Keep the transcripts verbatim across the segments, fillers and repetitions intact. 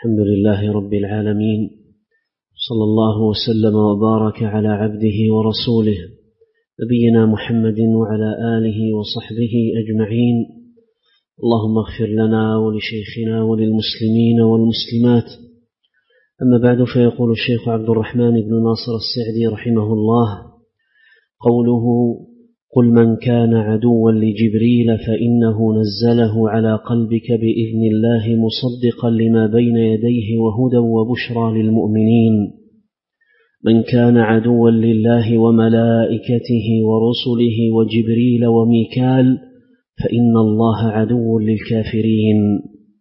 الحمد لله رب العالمين، صلى الله وسلم وبارك على عبده ورسوله نبينا محمد وعلى آله وصحبه أجمعين. اللهم اغفر لنا ولشيخنا وللمسلمين والمسلمات. أما بعد، فيقول الشيخ عبد الرحمن بن ناصر السعدي رحمه الله: قوله قل من كان عدوا لجبريل فإنه نزله على قلبك بإذن الله مصدقا لما بين يديه وهدى وبشرى للمؤمنين. من كان عدوا لله وملائكته ورسله وجبريل وميكال فإن الله عدو للكافرين.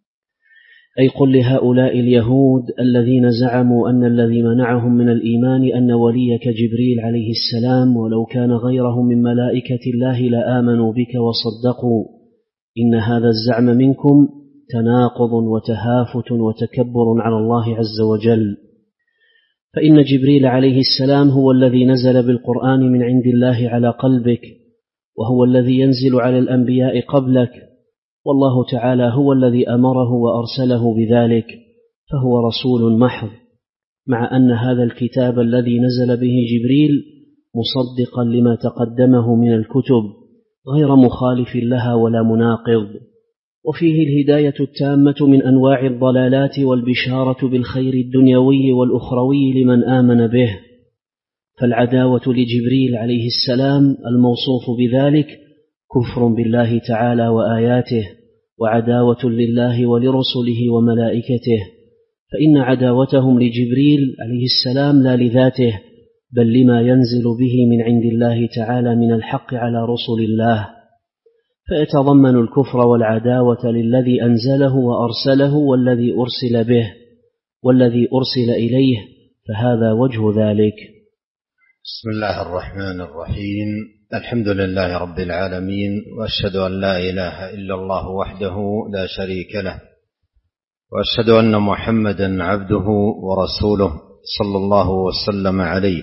أي قل لهؤلاء اليهود الذين زعموا أن الذي منعهم من الإيمان أن وليك جبريل عليه السلام ولو كان غيره من ملائكة الله لآمنوا بك وصدقوا، إن هذا الزعم منكم تناقض وتهافت وتكبر على الله عز وجل، فإن جبريل عليه السلام هو الذي نزل بالقرآن من عند الله على قلبك، وهو الذي ينزل على الأنبياء قبلك، والله تعالى هو الذي أمره وأرسله بذلك، فهو رسول محض، مع أن هذا الكتاب الذي نزل به جبريل مصدقا لما تقدمه من الكتب غير مخالف لها ولا مناقض، وفيه الهداية التامة من أنواع الضلالات والبشارة بالخير الدنيوي والأخروي لمن آمن به. فالعداوة لجبريل عليه السلام الموصوف بذلك كفر بالله تعالى وآياته، وعداوة لله ولرسله وملائكته، فإن عداوتهم لجبريل عليه السلام لا لذاته بل لما ينزل به من عند الله تعالى من الحق على رسل الله، فيتضمن الكفر والعداوة للذي أنزله وأرسله والذي أرسل به والذي أرسل إليه، فهذا وجه ذلك. بسم الله الرحمن الرحيم. الحمد لله رب العالمين، وأشهد أن لا إله إلا الله وحده لا شريك له، وأشهد أن محمدا عبده ورسوله صلى الله وسلم عليه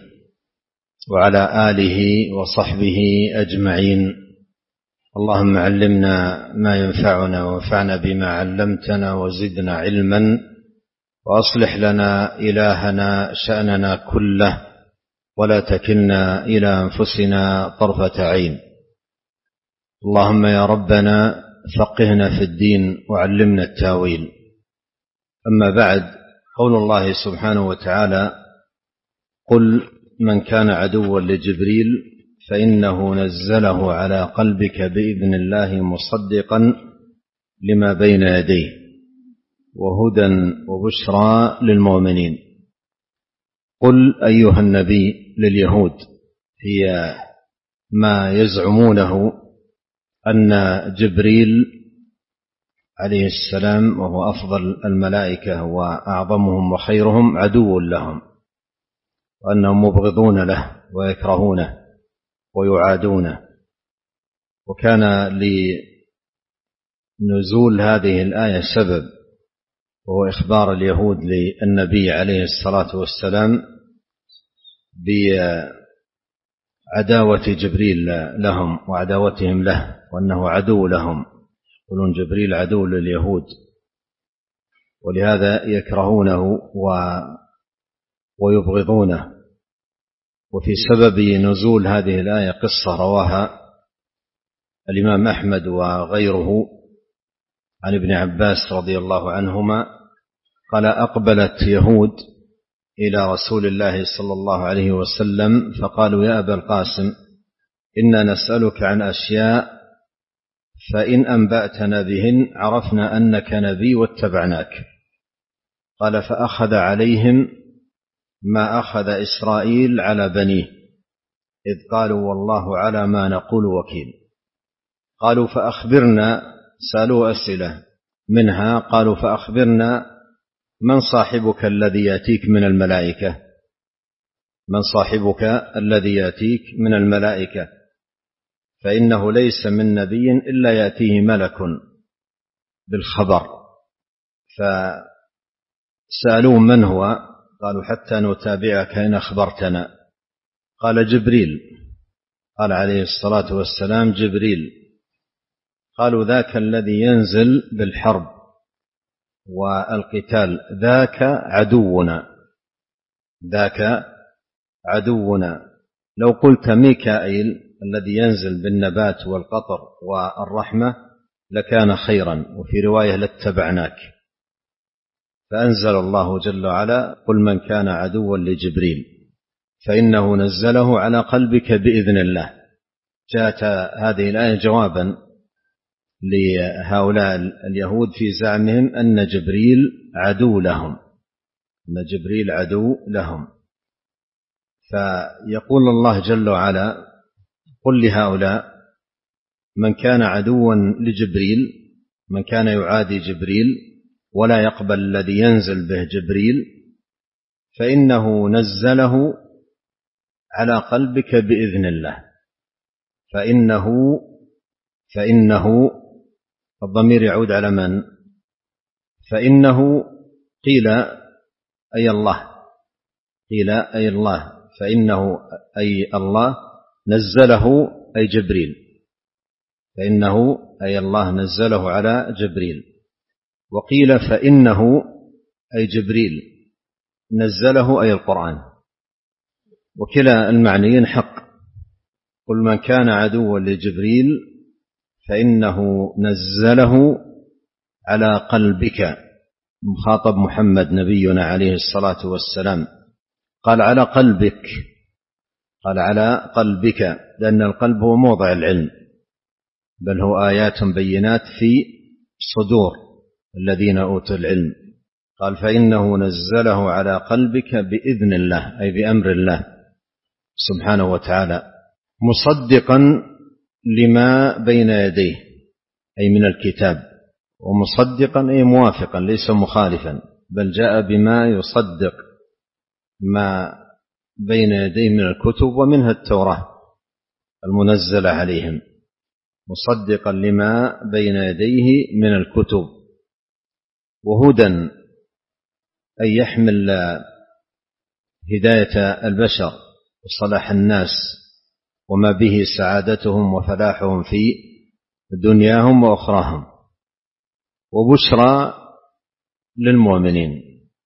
وعلى آله وصحبه أجمعين. اللهم علمنا ما ينفعنا وانفعنا بما علمتنا وزدنا علما، وأصلح لنا إلهنا شأننا كله، ولا تكلنا إلى أنفسنا طرفة عين. اللهم يا ربنا فقهنا في الدين وعلمنا التاويل. أما بعد، قول الله سبحانه وتعالى: قل من كان عدوا لجبريل فإنه نزله على قلبك بإذن الله مصدقا لما بين يديه وهدى وبشرى للمؤمنين. قل أيها النبي لليهود هي ما يزعمونه أن جبريل عليه السلام وهو أفضل الملائكة وأعظمهم وخيرهم عدو لهم، وأنهم مبغضون له ويكرهونه ويعادونه. وكان لنزول هذه الآية سبب، وهو إخبار اليهود للنبي عليه الصلاة والسلام بعداوة جبريل لهم وعداوتهم له، وأنه عدو لهم، يقولون جبريل عدو لليهود، ولهذا يكرهونه ويبغضونه. وفي سبب نزول هذه الآية قصة رواها الإمام أحمد وغيره عن ابن عباس رضي الله عنهما قال: أقبلت يهود إلى رسول الله صلى الله عليه وسلم فقالوا: يا أبا القاسم، إنا نسألك عن أشياء فإن أنبأتنا بهن عرفنا أنك نبي واتبعناك. قال: فأخذ عليهم ما أخذ إسرائيل على بنيه إذ قالوا: والله على ما نقول وكيل. قالوا: فأخبرنا، سألوا أسئلة منها قالوا: فأخبرنا من صاحبك الذي يأتيك من الملائكة من صاحبك الذي يأتيك من الملائكة فإنه ليس من نبي إلا يأتيه ملك بالخبر. فسألوا: من هو؟ قالوا: حتى نتابعك إن أخبرتنا. قال: جبريل. قال عليه الصلاة والسلام: جبريل. قالوا: ذاك الذي ينزل بالحرب والقتال ذاك عدونا، ذاك عدونا. لو قلت ميكائيل الذي ينزل بالنبات والقطر والرحمة لكان خيرا، وفي رواية لاتبعناك. فأنزل الله جل وعلا: قل من كان عدوا لجبريل فإنه نزله على قلبك بإذن الله. جاءت هذه الآية جوابا لهؤلاء اليهود في زعمهم أن جبريل عدو لهم، أن جبريل عدو لهم. فيقول الله جل وعلا: قل لهؤلاء من كان عدوا لجبريل، من كان يعادي جبريل ولا يقبل الذي ينزل به جبريل، فإنه نزله على قلبك بإذن الله. فإنه فإنه الضمير يعود على من؟ فإنه قيل أي الله، قيل أي الله، فإنه أي الله نزله أي جبريل، فإنه أي الله نزله على جبريل. وقيل فإنه أي جبريل نزله أي القرآن، وكلا المعنيين حق. قل من كان عدوا لجبريل فإنه نزله على قلبك، مخاطب محمد نبينا عليه الصلاة والسلام. قال على قلبك، قال على قلبك، لأن القلب هو موضع العلم، بل هو آيات بينات في صدور الذين أوتوا العلم. قال فإنه نزله على قلبك بإذن الله، أي بأمر الله سبحانه وتعالى، مصدقا لما بين يديه أي من الكتاب، ومصدقا أي موافقا ليس مخالفا، بل جاء بما يصدق ما بين يديه من الكتب ومنها التوراة المنزلة عليهم، مصدقا لما بين يديه من الكتب. وهدى أي يحمل هداية البشر وصلاح الناس وما به سعادتهم وفلاحهم في دنياهم وأخراهم. وبشرى للمؤمنين،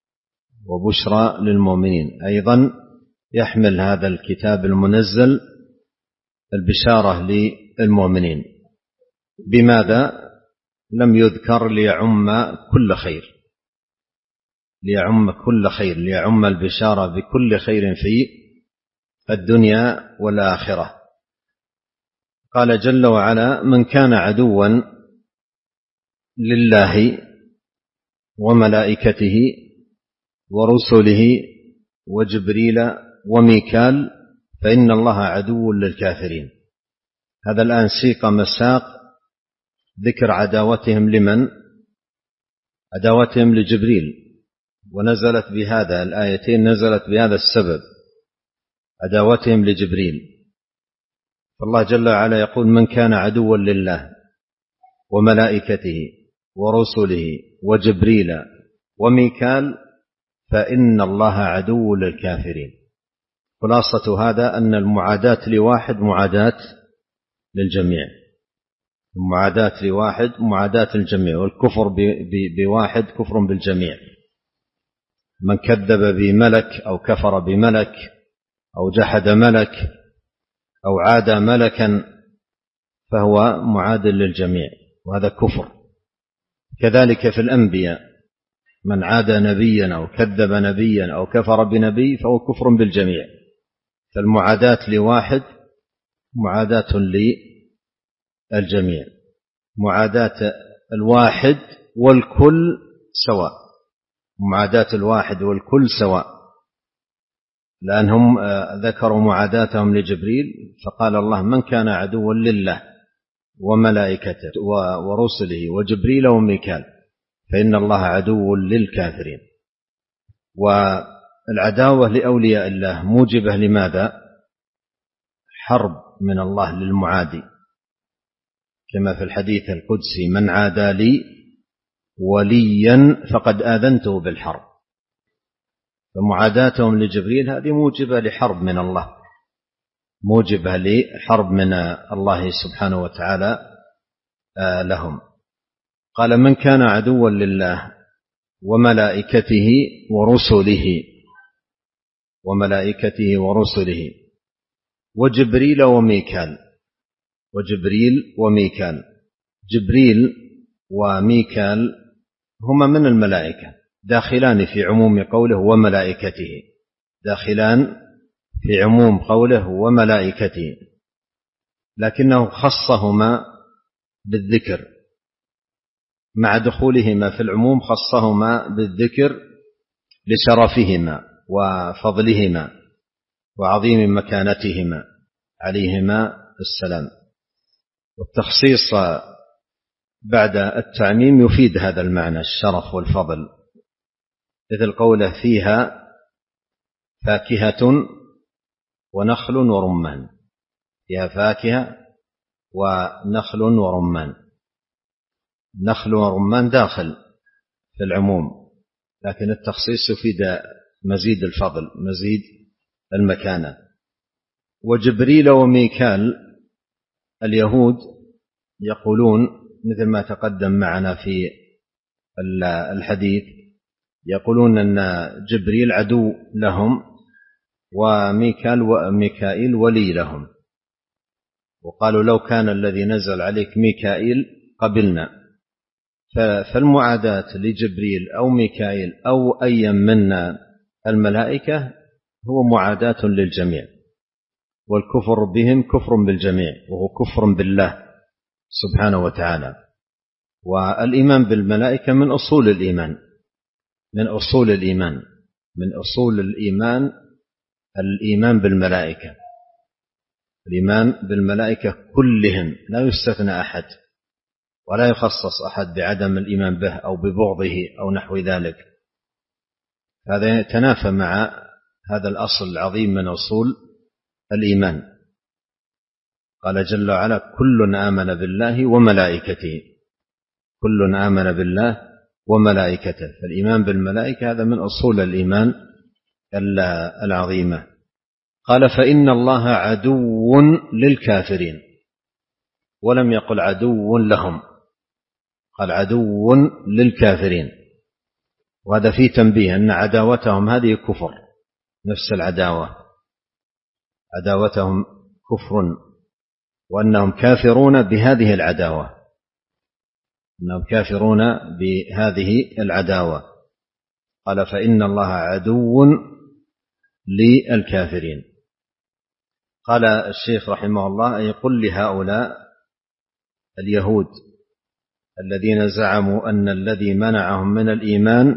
وبشرى للمؤمنين أيضا يحمل هذا الكتاب المنزل البشارة للمؤمنين. بماذا؟ لم يذكر ليعم كل خير، ليعم كل خير، ليعم البشارة بكل خير في الدنيا والآخرة. قال جل وعلا من كان عدوا لله وملائكته ورسله وجبريل وميكال فإن الله عدو للكافرين. هذا الآن سيق مساق ذكر عداوتهم لمن؟ عداوتهم لجبريل، ونزلت بهذا الآيتين نزلت بهذا السبب، عداوتهم لجبريل. فالله جل وعلا يقول من كان عدوا لله وملائكته ورسله وجبريل وميكال فإن الله عدو للكافرين. خلاصة هذا أن المعاداة لواحد معاداة للجميع، المعاداة لواحد معاداة الجميع، والكفر بواحد كفر بالجميع. من كذب بملك أو كفر بملك أو جحد ملك أو عاد ملكا فهو معاد للجميع، وهذا كفر. كذلك في الأنبياء، من عاد نبيا أو كذب نبيا أو كفر بنبي فهو كفر بالجميع. فالمعاداة لواحد معاداة للجميع، معاداة الواحد والكل سواء، معاداة الواحد والكل سواء، لأنهم ذكروا معاداتهم لجبريل، فقال الله من كان عدوا لله وملائكته ورسله وجبريل وميكال فإن الله عدو للكافرين. والعداوة لأولياء الله موجبة لماذا؟ حرب من الله للمعادي، كما في الحديث القدسي من عادى لي وليا فقد آذنته بالحرب. فمعاداتهم لجبريل هذه موجبة لحرب من الله، موجبة لحرب من الله سبحانه وتعالى لهم. قال من كان عدوا لله وملائكته ورسله وملائكته ورسله وجبريل وميكال وجبريل وميكال جبريل وميكال هما من الملائكة، داخلان في عموم قوله وملائكته، داخلان في عموم قوله وملائكته، لكنه خصهما بالذكر مع دخولهما في العموم، خصهما بالذكر لشرفهما وفضلهما وعظيم مكانتهما عليهما السلام. والتخصيص بعد التعميم يفيد هذا المعنى الشرف والفضل، مثل قوله فيها فاكهة ونخل ورمان، فيها فاكهة ونخل ورمان، نخل ورمان داخل في العموم، لكن التخصيص يفيد مزيد الفضل مزيد المكانة. وجبريل وميكال اليهود يقولون مثل ما تقدم معنا في الحديث، يقولون أن جبريل عدو لهم وميكال وميكائيل ولي لهم، وقالوا لو كان الذي نزل عليك ميكائيل قبلنا. فالمعاداة لجبريل أو ميكائيل أو أي من الملائكة هو معاداة للجميع، والكفر بهم كفر بالجميع، وهو كفر بالله سبحانه وتعالى. والإيمان بالملائكة من أصول الإيمان من أصول الإيمان من أصول الإيمان الإيمان بالملائكة، الإيمان بالملائكة كلهم لا يستثنى أحد، ولا يخصص أحد بعدم الإيمان به أو ببغضه أو نحو ذلك. هذا يتنافى مع هذا الأصل العظيم من أصول الإيمان. قال جل وعلا كل آمن بالله وملائكته، كل آمن بالله وملائكته، فالإيمان بالملائكة هذا من أصول الإيمان العظيمة. قال فإن الله عدو للكافرين، ولم يقل عدو لهم، قال عدو للكافرين، وهذا فيه تنبيه أن عداوتهم هذه كفر، نفس العداوة، عداوتهم كفر، وأنهم كافرون بهذه العداوة، أنهم كافرون بهذه العداوة. قال فإن الله عدو للكافرين. قال الشيخ رحمه الله أي قل لهؤلاء اليهود الذين زعموا أن الذي منعهم من الإيمان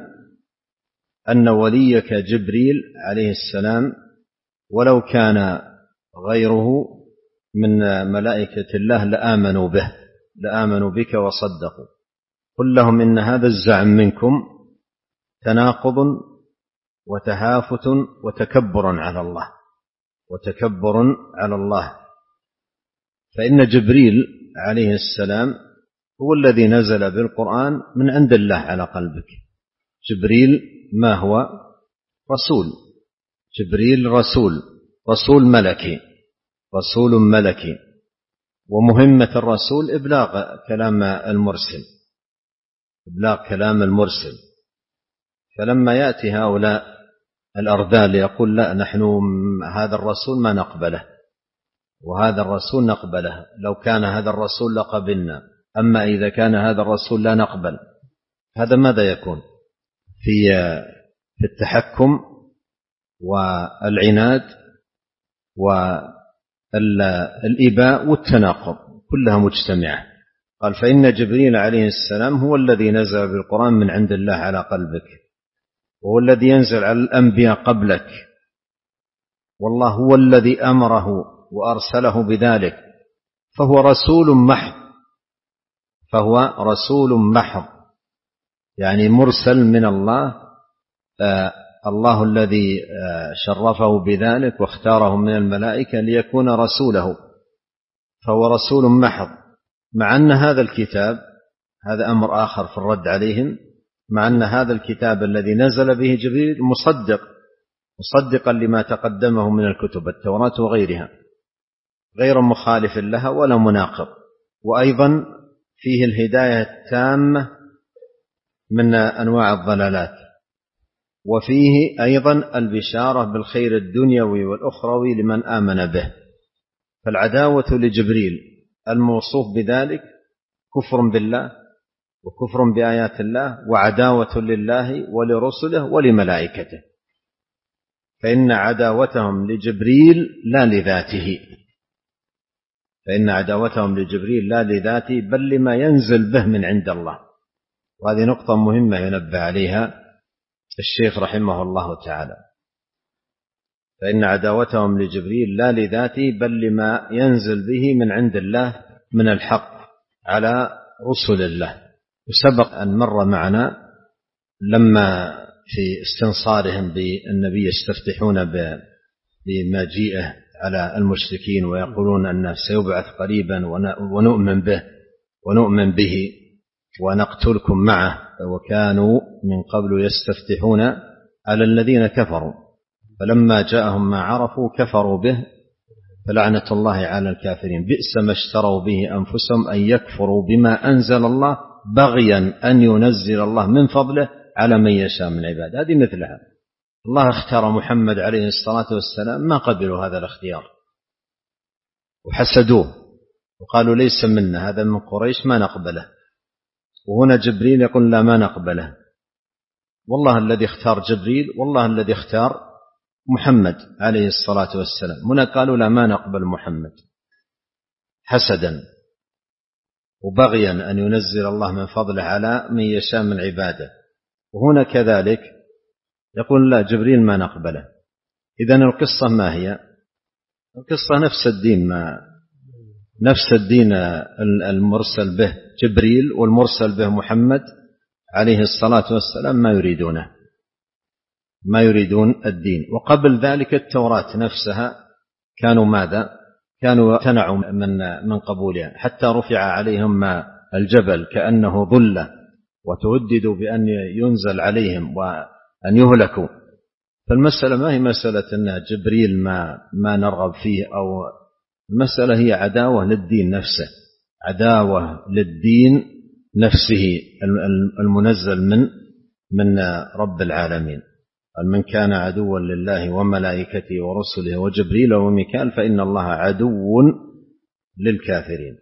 أن وليك جبريل عليه السلام ولو كان غيره من ملائكة الله لآمنوا به لآمنوا بك وصدقوا. قل لهم إن هذا الزعم منكم تناقض وتهافت وتكبر على الله وتكبر على الله، فإن جبريل عليه السلام هو الذي نزل بالقرآن من عند الله على قلبك. جبريل ما هو؟ رسول، جبريل رسول، رسول ملكي، رسول ملكي، ومهمة الرسول إبلاغ كلام المرسل، إبلاغ كلام المرسل. فلما يأتي هؤلاء الأرذال يقول لا نحن هذا الرسول ما نقبله وهذا الرسول نقبله، لو كان هذا الرسول لقبلنا، أما إذا كان هذا الرسول لا نقبل، هذا ماذا يكون؟ في في التحكم والعناد والإباء والتناقض كلها مجتمعة. قال فإن جبريل عليه السلام هو الذي نزل بالقرآن من عند الله على قلبك، وهو الذي ينزل على الأنبياء قبلك، والله هو الذي أمره وأرسله بذلك، فهو رسول محض، فهو رسول محض يعني مرسل من الله، آه الله الذي آه شرفه بذلك واختاره من الملائكة ليكون رسوله، فهو رسول محض. مع أن هذا الكتاب، هذا أمر آخر في الرد عليهم، مع أن هذا الكتاب الذي نزل به جبريل مصدق مصدقا لما تقدمه من الكتب التوراة وغيرها، غير مخالف لها ولا مناقض، وأيضا فيه الهداية التامة من أنواع الضلالات. وفيه أيضا البشارة بالخير الدنيوي والأخروي لمن آمن به. فالعداوة لجبريل الموصوف بذلك كفر بالله وكفر بآيات الله، وعداوة لله ولرسله ولملائكته، فإن عداوتهم لجبريل لا لذاته فإن عداوتهم لجبريل لا لذاته بل لما ينزل به من عند الله. وهذه نقطة مهمة ينبه عليها الشيخ رحمه الله تعالى. فإن عداوتهم لجبريل لا لذاته بل لما ينزل به من عند الله من الحق على رسل الله. وسبق أن مر معنا لما في استنصارهم بالنبي يستفتحون بمجيئه على المشركين ويقولون أنه سيبعث قريبا ونؤمن به ونؤمن به ونقتلكم معه، وكانوا من قبل يستفتحون على الذين كفروا، فلما جاءهم ما عرفوا كفروا به، فلعنة الله على الكافرين. بئس ما اشتروا به أنفسهم أن يكفروا بما أنزل الله بغيا أن ينزل الله من فضله على من يشاء من عباده. هذه مثلها. الله اختار محمد عليه الصلاة والسلام، ما قبلوا هذا الاختيار وحسدوه وقالوا ليس منا، هذا من قريش ما نقبله. وهنا جبريل يقول لا ما نقبله، والله الذي اختار جبريل والله الذي اختار محمد عليه الصلاة والسلام. هنا قالوا لا ما نقبل محمد حسدا وبغيا أن ينزل الله من فضله على من يشاء من عباده. وهنا كذلك يقول لا جبريل ما نقبله. إذن القصة ما هي؟ القصة نفس الدين، ما نفس الدين المرسل به جبريل والمرسل به محمد عليه الصلاة والسلام ما يريدونه، ما يريدون الدين. وقبل ذلك التوراة نفسها كانوا ماذا؟ كانوا امتنعوا من من قبولها، حتى رفع عليهم الجبل كأنه ظلة وتهددوا بأن ينزل عليهم وأن يهلكوا. فالمسألة ما هي مسألة أن جبريل ما ما نرغب فيه، أو المسألة هي عداوة للدين نفسه، عداوة للدين نفسه المنزل من من رب العالمين. قال من كان عدوا لله وملائكته ورسله وجبريل وميكال فإن الله عدو للكافرين.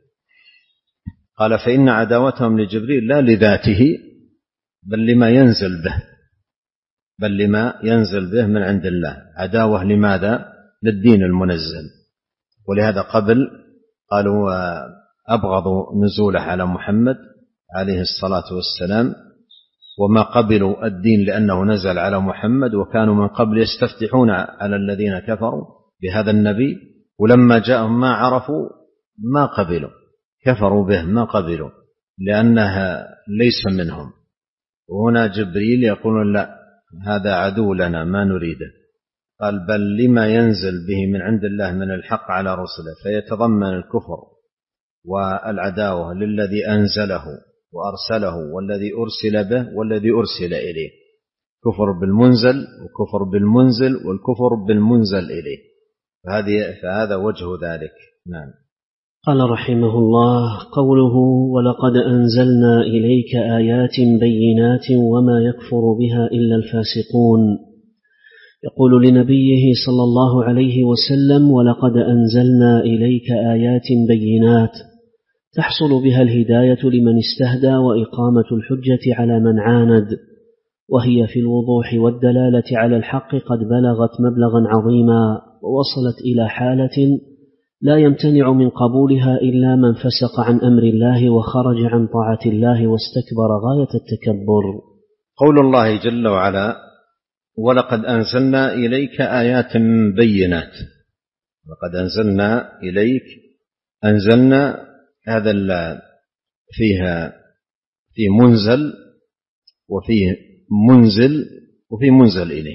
قال فإن عداوتهم لجبريل لا لذاته بل لما ينزل به بل لما ينزل به من عند الله. عداوة لماذا؟ للدين المنزل. ولهذا قبل قالوا أبغضوا نزوله على محمد عليه الصلاة والسلام، وما قبلوا الدين لأنه نزل على محمد، وكانوا من قبل يستفتحون على الذين كفروا بهذا النبي، ولما جاءهم ما عرفوا ما قبلوا، كفروا به ما قبلوا لأنها ليس منهم. وهنا جبريل يقول لا هذا عدو لنا ما نريده. قال بل لما ينزل به من عند الله من الحق على رسله، فيتضمن الكفر والعداوة للذي أنزله وأرسله والذي أرسل به والذي أرسل إليه. كفر بالمنزل وكفر بالمنزل والكفر بالمنزل إليه. فهذه فهذا وجه ذلك. نعم. قال رحمه الله: قوله ولقد أنزلنا إليك آيات بينات وما يكفر بها إلا الفاسقون. يقول لنبيه صلى الله عليه وسلم: ولقد أنزلنا إليك آيات بينات تحصل بها الهداية لمن استهدى وإقامة الحجة على من عاند، وهي في الوضوح والدلالة على الحق قد بلغت مبلغا عظيما، ووصلت إلى حالة لا يمتنع من قبولها إلا من فسق عن أمر الله وخرج عن طاعة الله واستكبر غاية التكبر. قول الله جل وعلا: ولقد أنزلنا إليك آيات بينات. ولقد أنزلنا إليك، أنزلنا هذا فيها في منزل وفيه منزل وفيه منزل إليه،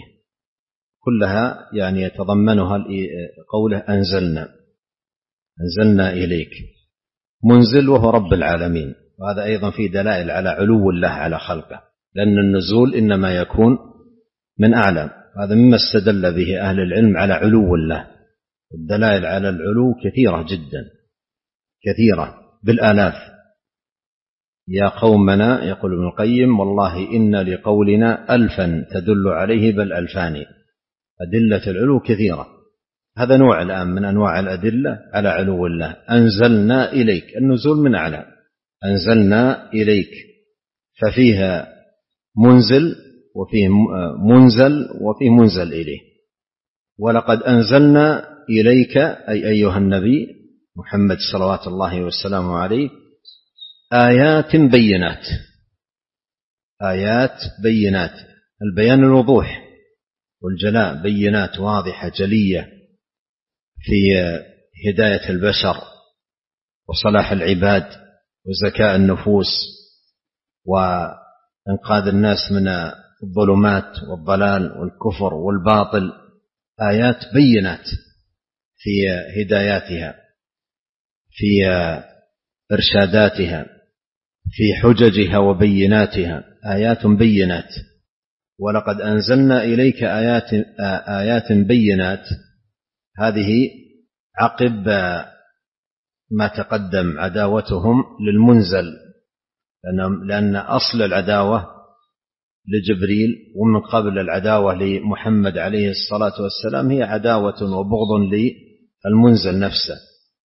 كلها يعني يتضمنها قوله أنزلنا أنزلنا إليك. منزل وهو رب العالمين، وهذا أيضا فيه دلائل على علو الله على خلقه، لأن النزول إنما يكون من أعلى. هذا مما استدل به أهل العلم على علو الله. الدلائل على العلو كثيرة جدا، كثيرة بالآلاف. يا قومنا، يقول ابن القيم: والله إن لقولنا ألفا تدل عليه بل ألفان. أدلة العلو كثيرة. هذا نوع الآن من أنواع الأدلة على علو الله. أنزلنا إليك، النزول من أعلى، أنزلنا إليك، ففيها منزل وفيه منزل وفيه منزل إليه. ولقد أنزلنا إليك أي أيها النبي محمد صلوات الله وسلامه عليه آيات بينات. آيات بينات، البيان الوضوح والجلاء، بينات واضحة جلية في هداية البشر وصلاح العباد وزكاء النفوس وإنقاذ الناس من الظلمات والضلال والكفر والباطل. آيات بينات في هداياتها، في إرشاداتها، في حججها وبيناتها، آيات بينات. ولقد أنزلنا إليك آيات آيات بينات، هذه عقب ما تقدم عداوتهم للمنزل، لأن أصل العداوة لجبريل ومن قبل العداوة لمحمد عليه الصلاة والسلام هي عداوة وبغض للمنزل نفسه.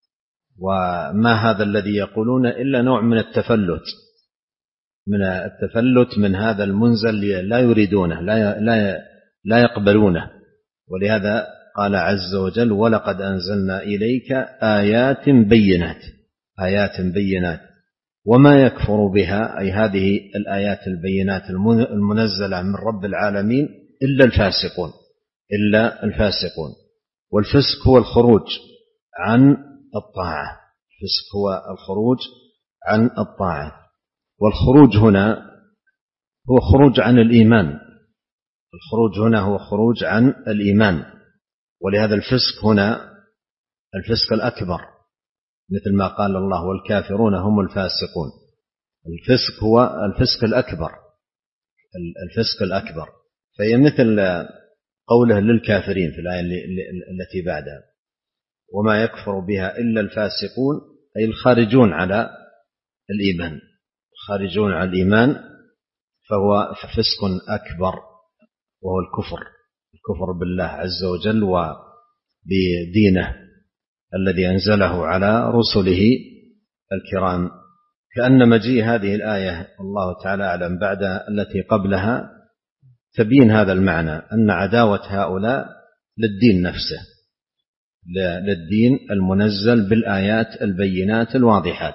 وما هذا الذي يقولون إلا نوع من التفلت، من التفلت من هذا المنزل، لا يريدونه، لا لا لا يقبلونه. ولهذا قال عز وجل: ولقد أنزلنا إليك آيات بينات. آيات بينات، وما يكفر بها أي هذه الآيات البينات المنزلة من رب العالمين إلا الفاسقون، إلا الفاسقون. والفسق هو الخروج عن الطاعة، الفسق هو الخروج عن الطاعة. والخروج هنا هو خروج عن الإيمان، الخروج هنا هو خروج عن الإيمان. ولهذا الفسق هنا الفسق الأكبر، مثل ما قال الله: والكافرون هم الفاسقون. الفسق هو الفسق الأكبر، الفسق الأكبر. فهي مثل قوله للكافرين في الآية التي بعدها: وما يكفر بها إلا الفاسقون، أي الخارجون على الإيمان، خارجون على الإيمان. فهو فسق أكبر وهو الكفر، الكفر بالله عز وجل وبدينه الذي أنزله على رسله الكرام. كأن مجيء هذه الآية الله تعالى أعلم بعد التي قبلها تبين هذا المعنى، أن عداوة هؤلاء للدين نفسه، للدين المنزل بالآيات البينات الواضحات.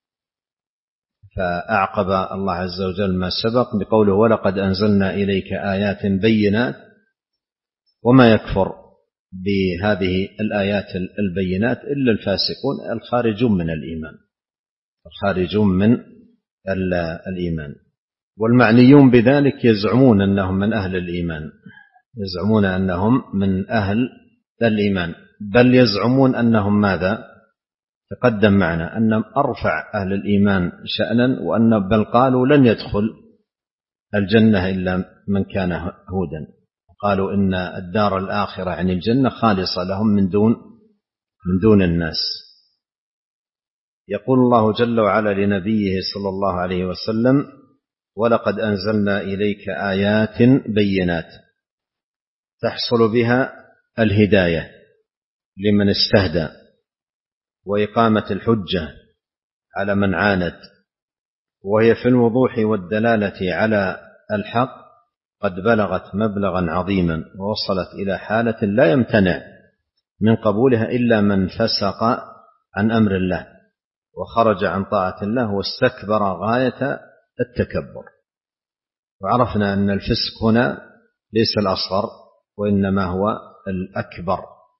فأعقب الله عز وجل ما سبق بقوله: ولقد أنزلنا إليك آيات بينات. وما يكفر بهذه الآيات البينات إلا الفاسقون، الخارجون من الإيمان، الخارجون من الإيمان. والمعنيون بذلك يزعمون أنهم من أهل الإيمان، يزعمون أنهم من أهل الإيمان، بل يزعمون أنهم ماذا؟ تقدم معنا أنهم أرفع أهل الإيمان شأنا، وأن بل قالوا لن يدخل الجنة إلا من كان هودا. قالوا إن الدار الآخرة عن الجنة خالصة لهم من دون من دون الناس. يقول الله جل وعلا لنبيه صلى الله عليه وسلم: ولقد أنزلنا إليك آيات بينات تحصل بها الهداية لمن استهدى، وإقامة الحجة على من عاند، وهي في الوضوح والدلالة على الحق قد بلغت مبلغا عظيما، ووصلت إلى حالة لا يمتنع من قبولها إلا من فسق عن أمر الله وخرج عن طاعة الله واستكبر غاية التكبر. وعرفنا أن الفسق هنا ليس الأصغر، وإنما هو الأكبر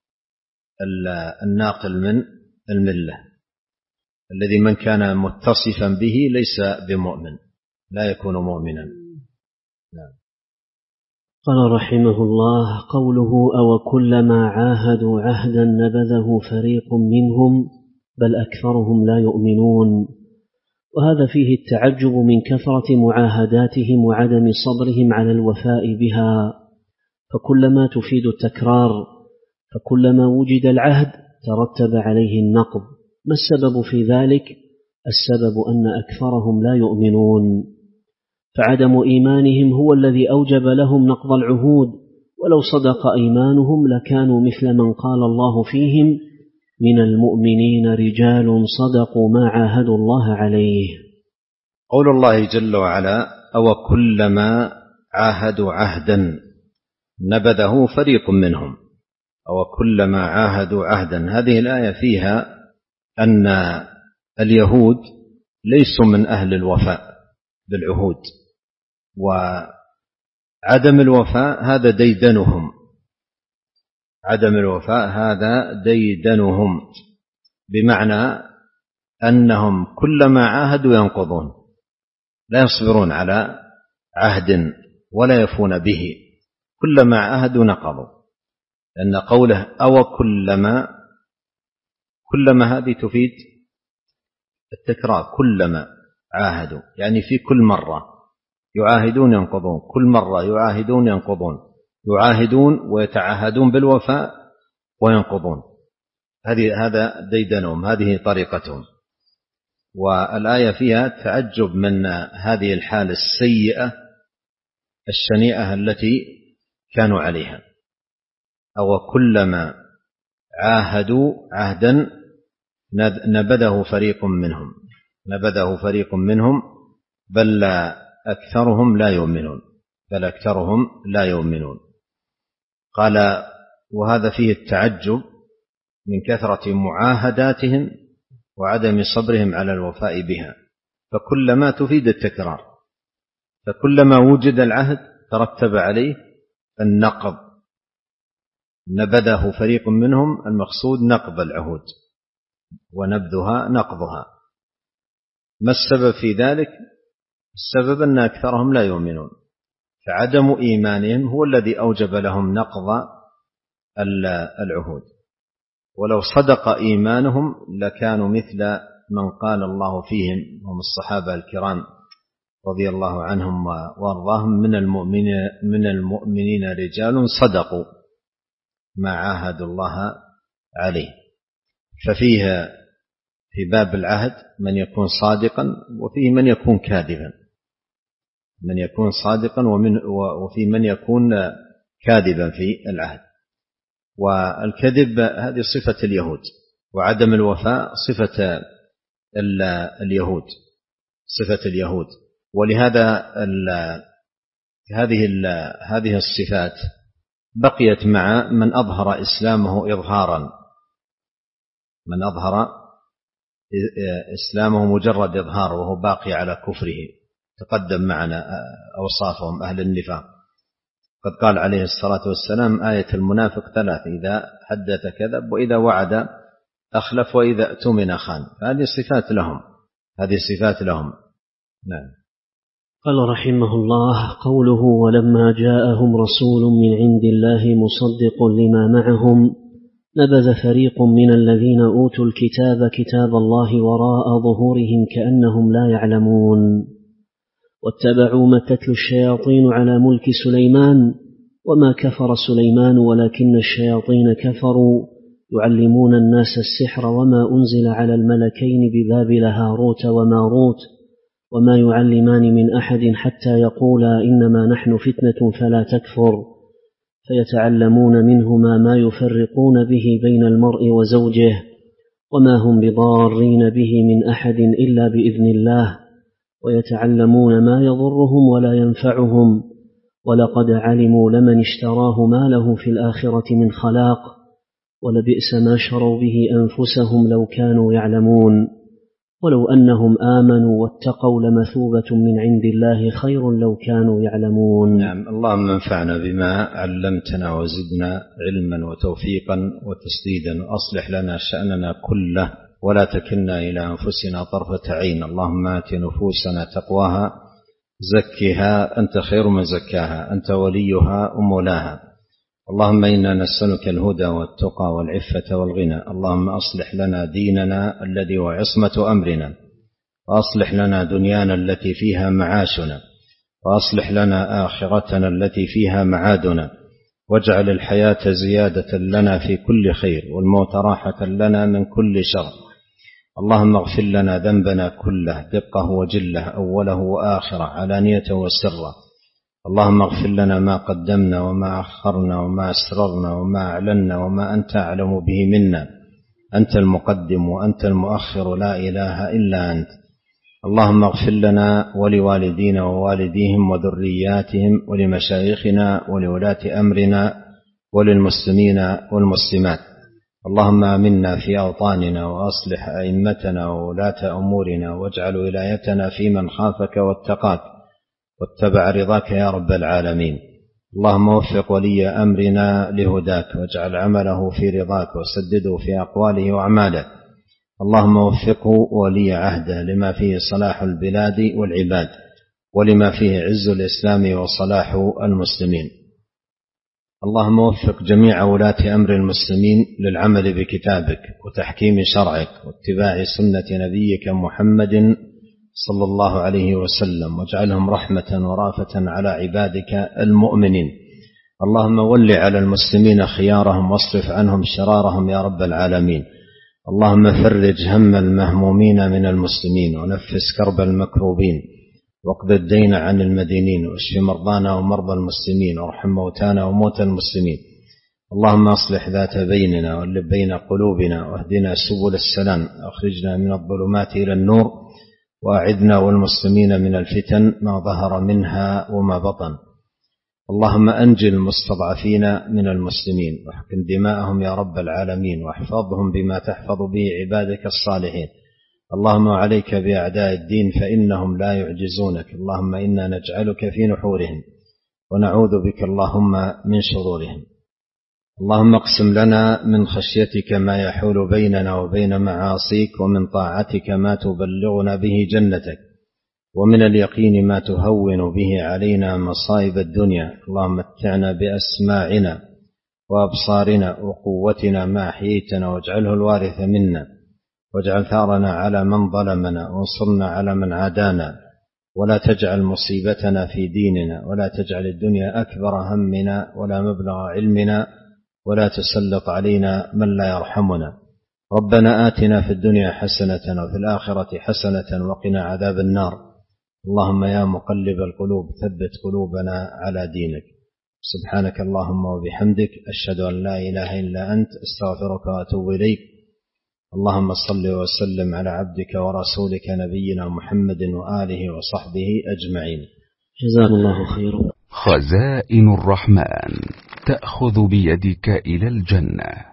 الناقل من الملة، الذي من كان متصفا به ليس بمؤمن، لا يكون مؤمنا. نعم. قال رحمه الله: قوله: أو كلما عاهدوا عهدا نبذه فريق منهم بل أكثرهم لا يؤمنون. وهذا فيه التعجب من كثرة معاهداتهم وعدم صبرهم على الوفاء بها، فكلما تفيد التكرار، فكلما وجد العهد ترتب عليه النقض. ما السبب في ذلك؟ السبب أن أكثرهم لا يؤمنون، فعدم إيمانهم هو الذي أوجب لهم نقض العهود، ولو صدق إيمانهم لكانوا مثل من قال الله فيهم: من المؤمنين رجال صدقوا ما عاهدوا الله عليه. قول الله جل وعلا: أو كلما عاهدوا عهدا نبذه فريق منهم. أو كلما عاهدوا عهدا، هذه الآية فيها أن اليهود ليسوا من أهل الوفاء بالعهود، وعدم الوفاء هذا ديدنهم، عدم الوفاء هذا ديدنهم، بمعنى أنهم كلما عاهدوا ينقضون، لا يصبرون على عهد ولا يفون به، كلما عاهدوا نقضوا. لأن قوله أو كلما، كلما هذه تفيد التكرار، كلما عاهدوا يعني في كل مرة يعاهدون ينقضون، كل مرة يعاهدون ينقضون، يعاهدون ويتعاهدون بالوفاء وينقضون، هذه هذا ديدنهم، هذه طريقتهم. والآية فيها تعجب من هذه الحالة السيئة الشنيعة التي كانوا عليها. أو كلما عاهدوا عهدا نبذه فريق منهم، نبذه فريق منهم بل أكثرهم لا يؤمنون، بل أكثرهم لا يؤمنون. قال: وهذا فيه التعجب من كثرة معاهداتهم وعدم صبرهم على الوفاء بها، فكلما تفيد التكرار، فكلما وجد العهد ترتب عليه النقض، نبذه فريق منهم، المقصود نقض العهود ونبذها نقضها. ما السبب في ذلك؟ السبب أن أكثرهم لا يؤمنون، فعدم إيمانهم هو الذي أوجب لهم نقض العهود، ولو صدق إيمانهم لكانوا مثل من قال الله فيهم، هم الصحابة الكرام رضي الله عنهم وارضاهم: من المؤمنين من المؤمنين رجال صدقوا ما عاهدوا الله عليه. ففيه في باب العهد من يكون صادقا وفيه من يكون كاذبا، من يكون صادقا ومن وفي من يكون كاذبا في العهد. والكذب هذه صفة اليهود، وعدم الوفاء صفة اليهود، صفة اليهود. ولهذا هذه هذه الصفات بقيت مع من أظهر إسلامه إظهارا، من أظهر إسلامه مجرد إظهار وهو باقي على كفره. تقدم معنا أوصافهم أهل النفاق. قد قال عليه الصلاة والسلام: آية المنافق ثلاث: إذا حدث كذب، وإذا وعد أخلف، وإذا اؤتمن خان. هذه صفات لهم، هذه صفات لهم. نعم. قال رحمه الله: قوله: ولما جاءهم رسول من عند الله مصدق لما معهم نبذ فريق من الذين أوتوا الكتاب كتاب الله وراء ظهورهم كأنهم لا يعلمون، واتبعوا ما تتلو الشياطين على ملك سليمان وما كفر سليمان ولكن الشياطين كفروا يعلمون الناس السحر وما أنزل على الملكين ببابل هاروت وماروت وما يعلمان من أحد حتى يقولا إنما نحن فتنة فلا تكفر، فيتعلمون منهما ما يفرقون به بين المرء وزوجه وما هم بضارين به من أحد إلا بإذن الله، ويتعلمون ما يضرهم ولا ينفعهم، ولقد علموا لمن اشتراه ما له في الآخرة من خلاق، ولبئس ما شروا به أنفسهم لو كانوا يعلمون، ولو أنهم آمنوا واتقوا لمثوبة من عند الله خير لو كانوا يعلمون. نعم. اللهم انفعنا بما علمتنا وزدنا علما وتوفيقا وتسديدا، وأصلح لنا شأننا كله ولا تكلنا إلى أنفسنا طرفة عين. اللهم آت نفوسنا تقواها زكها أنت خير من زكاها، أنت وليها ومولاها. اللهم إنا نسألك الهدى والتقى والعفة والغنى. اللهم أصلح لنا ديننا الذي هو عصمة أمرنا، وأصلح لنا دنيانا التي فيها معاشنا، وأصلح لنا آخرتنا التي فيها معادنا، واجعل الحياة زيادة لنا في كل خير والموت راحة لنا من كل شر، اللهم اغفر لنا ذنبنا كله دقه وجله أوله وآخره علانية وسره. اللهم اغفر لنا ما قدمنا وما أخرنا وما أسررنا وما أعلنا وما أنت أعلم به منا. أنت المقدم وأنت المؤخر لا إله إلا أنت. اللهم اغفر لنا ولوالدينا ووالديهم وذرياتهم ولمشايخنا ولولاة أمرنا وللمسلمين والمسلمات. اللهم آمنا في أوطاننا وأصلح أئمتنا وولاة أمورنا واجعل ولايتنا في من خافك واتقاك واتبع رضاك يا رب العالمين. اللهم وفق ولي أمرنا لهداك واجعل عمله في رضاك وسدده في أقواله وأعماله. اللهم وفقه ولي عهده لما فيه صلاح البلاد والعباد ولما فيه عز الإسلام وصلاح المسلمين. اللهم وفق جميع ولاة أمر المسلمين للعمل بكتابك وتحكيم شرعك واتباع سنة نبيك محمد صلى الله عليه وسلم واجعلهم رحمة ورافة على عبادك المؤمنين. اللهم ول على المسلمين خيارهم واصرف عنهم شرارهم يا رب العالمين. اللهم فرج هم المهمومين من المسلمين ونفس كرب المكروبين واقض الدين عن المدينين واشف مرضانا ومرضى المسلمين وارحم موتانا وموتى المسلمين. اللهم اصلح ذات بيننا واللب بين قلوبنا واهدنا سبل السلام واخرجنا من الظلمات إلى النور وأعذنا والمسلمين من الفتن ما ظهر منها وما بطن. اللهم أنجِ المستضعفين من المسلمين واحقن دماءهم يا رب العالمين واحفظهم بما تحفظ به عبادك الصالحين. اللهم عليك بأعداء الدين فإنهم لا يعجزونك. اللهم إنا نجعلك في نحورهم ونعوذ بك اللهم من شرورهم. اللهم اقسم لنا من خشيتك ما يحول بيننا وبين معاصيك ومن طاعتك ما تبلغنا به جنتك ومن اليقين ما تهون به علينا مصائب الدنيا. اللهم متعنا بأسماعنا وأبصارنا وقوتنا ما أحييتنا واجعله الوارث منا واجعل ثارنا على من ظلمنا وانصرنا على من عادانا ولا تجعل مصيبتنا في ديننا ولا تجعل الدنيا أكبر همنا ولا مبلغ علمنا ولا تسلط علينا من لا يرحمنا. ربنا آتنا في الدنيا حسنة وفي الآخرة حسنة وقنا عذاب النار. اللهم يا مقلب القلوب ثبت قلوبنا على دينك. سبحانك اللهم وبحمدك أشهد أن لا إله إلا أنت أستغفرك وأتوب إليك. اللهم صل وسلم على عبدك ورسولك نبينا محمد وآله وصحبه أجمعين. جزاكم الله خيرا. خزائن الرحمن تأخذ بيدك إلى الجنة.